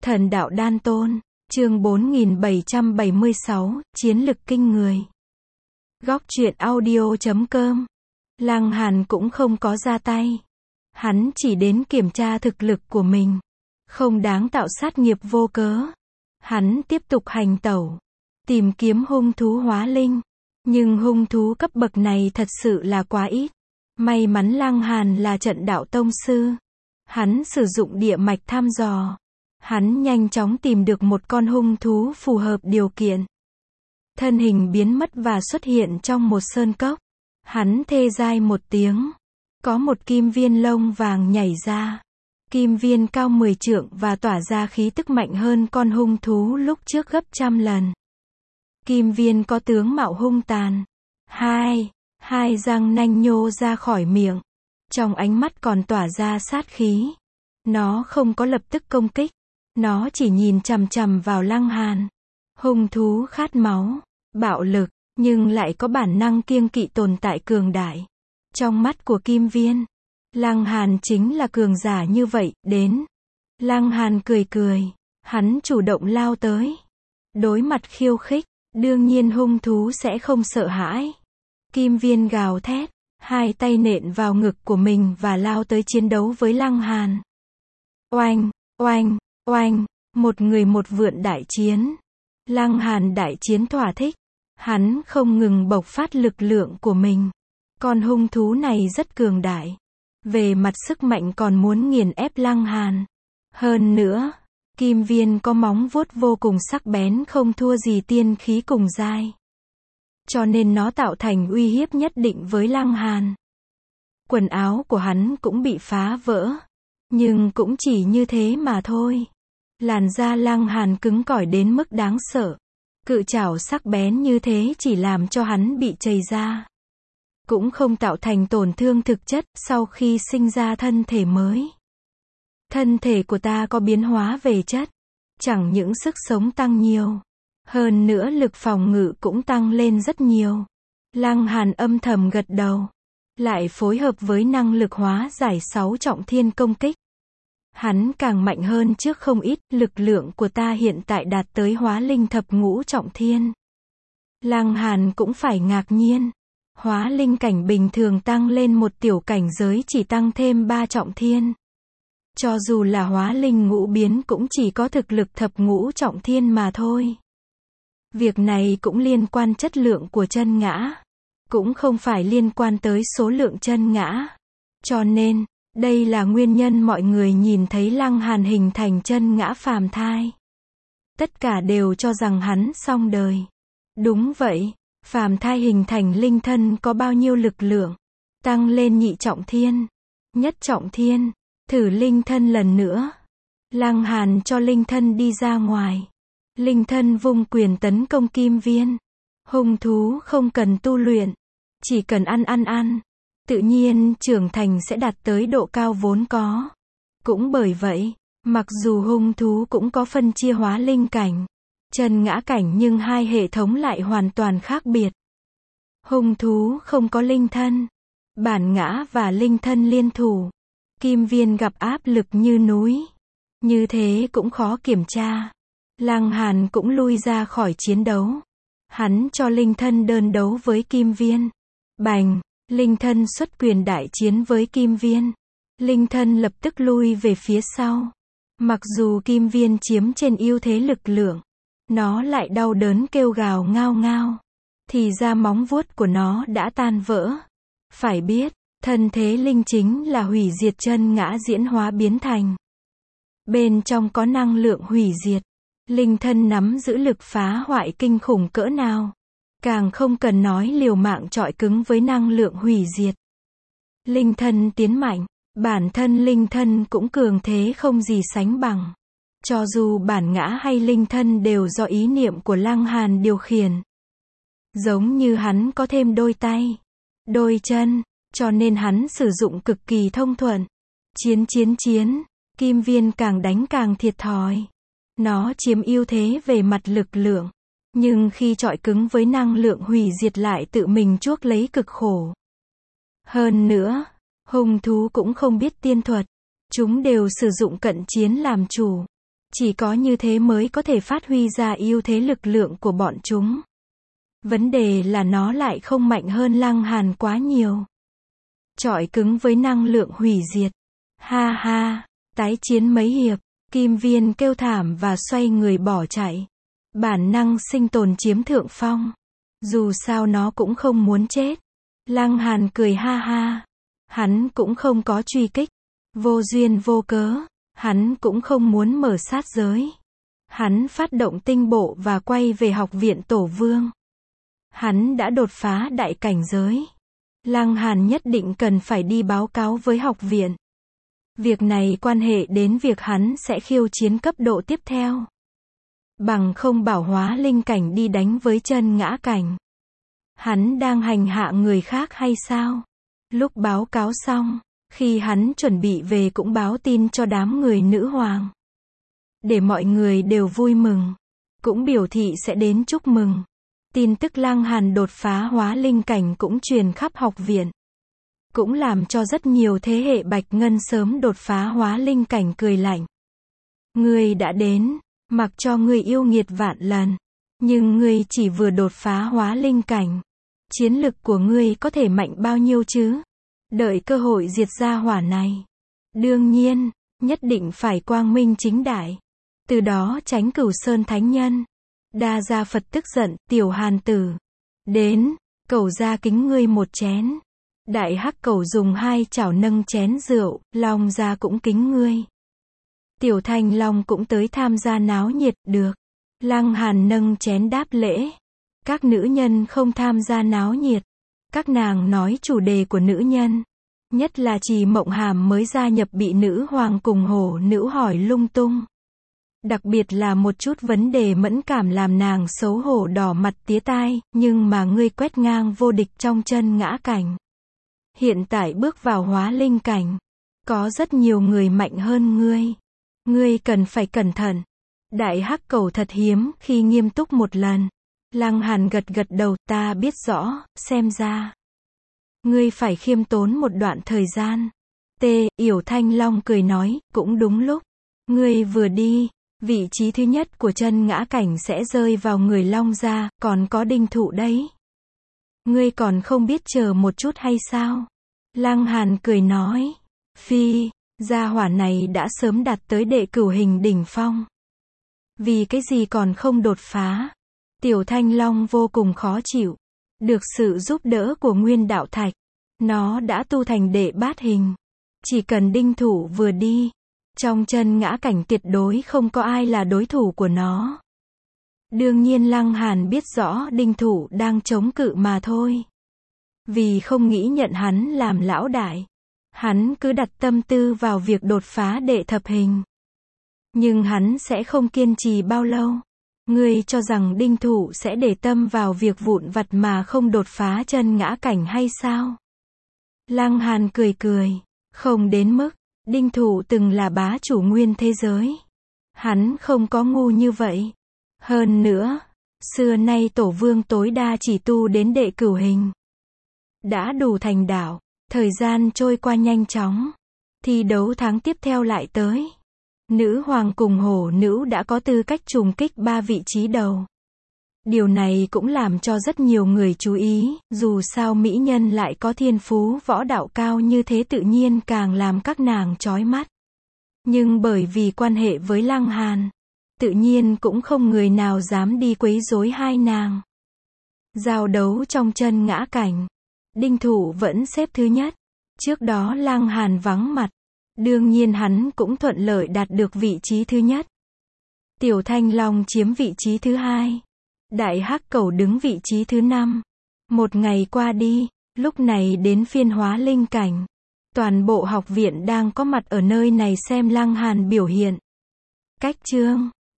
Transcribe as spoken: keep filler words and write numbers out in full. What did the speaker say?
Thần đạo đan tôn, chương bốn nghìn bảy trăm bảy mươi sáu, chiến lực kinh người. Góc truyện audio chấm com. Lăng Hàn cũng không có ra tay. Hắn chỉ đến kiểm tra thực lực của mình. Không đáng tạo sát nghiệp vô cớ. Hắn tiếp tục hành tẩu. Tìm kiếm hung thú hóa linh. Nhưng hung thú cấp bậc này thật sự là quá ít. May mắn Lăng Hàn là trận đạo tông sư. Hắn sử dụng địa mạch thăm dò. Hắn nhanh chóng tìm được một con hung thú phù hợp điều kiện. Thân hình biến mất và xuất hiện trong một sơn cốc. Hắn thê dai một tiếng. Có một kim viên lông vàng nhảy ra. Kim viên cao mười trượng và tỏa ra khí tức mạnh hơn con hung thú lúc trước gấp trăm lần. Kim viên có tướng mạo hung tàn. Hai, hai răng nanh nhô ra khỏi miệng. Trong ánh mắt còn tỏa ra sát khí. Nó không có lập tức công kích. Nó chỉ nhìn chằm chằm vào Lăng Hàn. Hung thú khát máu, bạo lực, nhưng lại có bản năng kiêng kỵ tồn tại cường đại. Trong mắt của Kim Viên, Lăng Hàn chính là cường giả như vậy, đến. Lăng Hàn cười cười, hắn chủ động lao tới. Đối mặt khiêu khích, đương nhiên hung thú sẽ không sợ hãi. Kim Viên gào thét, hai tay nện vào ngực của mình và lao tới chiến đấu với Lăng Hàn. Oanh, oanh. Oanh, một người một vượn đại chiến. Lăng Hàn đại chiến thỏa thích. Hắn không ngừng bộc phát lực lượng của mình. Con hung thú này rất cường đại. Về mặt sức mạnh còn muốn nghiền ép Lăng Hàn. Hơn nữa, Kim Viên có móng vuốt vô cùng sắc bén không thua gì tiên khí cùng giai. Cho nên nó tạo thành uy hiếp nhất định với Lăng Hàn. Quần áo của hắn cũng bị phá vỡ. Nhưng cũng chỉ như thế mà thôi. Làn da Lăng Hàn cứng cỏi đến mức đáng sợ. Cự trảo sắc bén như thế chỉ làm cho hắn bị chảy ra. Cũng không tạo thành tổn thương thực chất sau khi sinh ra thân thể mới. Thân thể của ta có biến hóa về chất. Chẳng những sức sống tăng nhiều. Hơn nữa lực phòng ngự cũng tăng lên rất nhiều. Lăng Hàn âm thầm gật đầu. Lại phối hợp với năng lực hóa giải sáu trọng thiên công kích. Hắn càng mạnh hơn trước không ít, lực lượng của ta hiện tại đạt tới hóa linh thập ngũ trọng thiên. Lăng Hàn cũng phải ngạc nhiên. Hóa linh cảnh bình thường tăng lên một tiểu cảnh giới chỉ tăng thêm ba trọng thiên. Cho dù là hóa linh ngũ biến cũng chỉ có thực lực thập ngũ trọng thiên mà thôi. Việc này cũng liên quan chất lượng của chân ngã. Cũng không phải liên quan tới số lượng chân ngã. Cho nên, đây là nguyên nhân mọi người nhìn thấy Lăng Hàn hình thành chân ngã phàm thai. Tất cả đều cho rằng hắn xong đời. Đúng vậy, phàm thai hình thành linh thân có bao nhiêu lực lượng? Tăng lên nhị trọng thiên, nhất trọng thiên, thử linh thân lần nữa. Lăng Hàn cho linh thân đi ra ngoài. Linh thân vung quyền tấn công Kim Viên. Hung thú không cần tu luyện, chỉ cần ăn ăn ăn. Tự nhiên trưởng thành sẽ đạt tới độ cao vốn có. Cũng bởi vậy, mặc dù hung thú cũng có phân chia hóa linh cảnh, chân ngã cảnh nhưng hai hệ thống lại hoàn toàn khác biệt. Hung thú không có linh thân. Bản ngã và linh thân liên thủ. Kim Viên gặp áp lực như núi. Như thế cũng khó kiểm tra. Lăng Hàn cũng lui ra khỏi chiến đấu. Hắn cho linh thân đơn đấu với Kim Viên. Bành! Linh thân xuất quyền đại chiến với Kim Viên. Linh thân lập tức lui về phía sau. Mặc dù Kim Viên chiếm trên ưu thế lực lượng, nó lại đau đớn kêu gào ngao ngao. Thì ra móng vuốt của nó đã tan vỡ. Phải biết, thân thế linh chính là hủy diệt chân ngã diễn hóa biến thành. Bên trong có năng lượng hủy diệt. Linh thân nắm giữ lực phá hoại kinh khủng cỡ nào. Càng không cần nói liều mạng chọi cứng với năng lượng hủy diệt. Linh thân tiến mạnh, bản thân linh thân cũng cường thế không gì sánh bằng. Cho dù bản ngã hay linh thân đều do ý niệm của Lăng Hàn điều khiển. Giống như hắn có thêm đôi tay, đôi chân, cho nên hắn sử dụng cực kỳ thông thuận. Chiến chiến chiến, Kim Viên càng đánh càng thiệt thòi. Nó chiếm ưu thế về mặt lực lượng. Nhưng khi chọi cứng với năng lượng hủy diệt lại tự mình chuốc lấy cực khổ. Hơn nữa, hung thú cũng không biết tiên thuật. Chúng đều sử dụng cận chiến làm chủ. Chỉ có như thế mới có thể phát huy ra ưu thế lực lượng của bọn chúng. Vấn đề là nó lại không mạnh hơn Lăng Hàn quá nhiều. Chọi cứng với năng lượng hủy diệt. Ha ha, tái chiến mấy hiệp, Kim Viên kêu thảm và xoay người bỏ chạy. Bản năng sinh tồn chiếm thượng phong. Dù sao nó cũng không muốn chết. Lăng Hàn cười ha ha. Hắn cũng không có truy kích. Vô duyên vô cớ. Hắn cũng không muốn mở sát giới. Hắn phát động tinh bộ và quay về học viện Tổ Vương. Hắn đã đột phá đại cảnh giới. Lăng Hàn nhất định cần phải đi báo cáo với học viện. Việc này quan hệ đến việc hắn sẽ khiêu chiến cấp độ tiếp theo. Bằng không bảo hóa linh cảnh đi đánh với chân ngã cảnh. Hắn đang hành hạ người khác hay sao? Lúc báo cáo xong, khi hắn chuẩn bị về cũng báo tin cho đám người nữ hoàng. Để mọi người đều vui mừng. Cũng biểu thị sẽ đến chúc mừng. Tin tức Lăng Hàn đột phá hóa linh cảnh cũng truyền khắp học viện. Cũng làm cho rất nhiều thế hệ Bạch Ngân sớm đột phá hóa linh cảnh cười lạnh. Ngươi đã đến, mặc cho ngươi yêu nghiệt vạn lần. Nhưng ngươi chỉ vừa đột phá hóa linh cảnh. Chiến lực của ngươi có thể mạnh bao nhiêu chứ? Đợi cơ hội diệt ra hỏa này. Đương nhiên, nhất định phải quang minh chính đại. Từ đó tránh Cửu Sơn Thánh Nhân. Đa Gia Phật tức giận, tiểu Hàn tử. Đến, cẩu gia kính ngươi một chén. Đại Hắc Cẩu dùng hai chảo nâng chén rượu, Long gia cũng kính ngươi. Tiểu Thanh Long cũng tới tham gia náo nhiệt, được. Lăng Hàn nâng chén đáp lễ. Các nữ nhân không tham gia náo nhiệt. Các nàng nói chủ đề của nữ nhân. Nhất là Trì Mộng Hàm mới gia nhập bị nữ hoàng cùng hổ nữ hỏi lung tung. Đặc biệt là một chút vấn đề mẫn cảm làm nàng xấu hổ đỏ mặt tía tai, nhưng mà ngươi quét ngang vô địch trong chân ngã cảnh. Hiện tại bước vào hóa linh cảnh. Có rất nhiều người mạnh hơn ngươi. Ngươi cần phải cẩn thận. Đại Hắc Cẩu thật hiếm khi nghiêm túc một lần. Lăng Hàn gật gật đầu, ta biết rõ, xem ra. Ngươi phải khiêm tốn một đoạn thời gian. T. Yểu Thanh Long cười nói, cũng đúng lúc. Ngươi vừa đi, vị trí thứ nhất của chân ngã cảnh sẽ rơi vào người Long gia, còn có Đinh Thụ đấy. Ngươi còn không biết chờ một chút hay sao? Lăng Hàn cười nói. Phi, gia hỏa này đã sớm đạt tới đệ cửu hình đỉnh phong. Vì cái gì còn không đột phá? Tiểu Thanh Long vô cùng khó chịu. Được sự giúp đỡ của Nguyên Đạo Thạch, nó đã tu thành đệ bát hình. Chỉ cần Đinh Thụ vừa đi, trong chân ngã cảnh tuyệt đối không có ai là đối thủ của nó. Đương nhiên Lăng Hàn biết rõ Đinh Thụ đang chống cự mà thôi. Vì không nghĩ nhận hắn làm lão đại, hắn cứ đặt tâm tư vào việc đột phá đệ thập hình. Nhưng hắn sẽ không kiên trì bao lâu. Ngươi cho rằng Đinh Thụ sẽ để tâm vào việc vụn vặt mà không đột phá chân ngã cảnh hay sao? Lăng Hàn cười cười. Không đến mức. Đinh Thụ từng là bá chủ nguyên thế giới. Hắn không có ngu như vậy. Hơn nữa, xưa nay Tổ Vương tối đa chỉ tu đến đệ cửu hình. Đã đủ thành đạo. Thời gian trôi qua nhanh chóng. Thi đấu tháng tiếp theo lại tới. Nữ hoàng cùng hổ nữ đã có tư cách trùng kích ba vị trí đầu. Điều này cũng làm cho rất nhiều người chú ý, dù sao mỹ nhân lại có thiên phú võ đạo cao như thế tự nhiên càng làm các nàng chói mắt. Nhưng bởi vì quan hệ với Lăng Hàn, tự nhiên cũng không người nào dám đi quấy rối hai nàng. Giao đấu trong chân ngã cảnh, Đinh Thụ vẫn xếp thứ nhất. Trước đó Lăng Hàn vắng mặt. Đương nhiên hắn cũng thuận lợi đạt được vị trí thứ nhất. Tiểu Thanh Long chiếm vị trí thứ hai. Đại Hắc Cẩu đứng vị trí thứ năm. Một ngày qua đi, lúc này đến phiên hóa linh cảnh. Toàn bộ học viện đang có mặt ở nơi này xem Lăng Hàn biểu hiện. Cách chương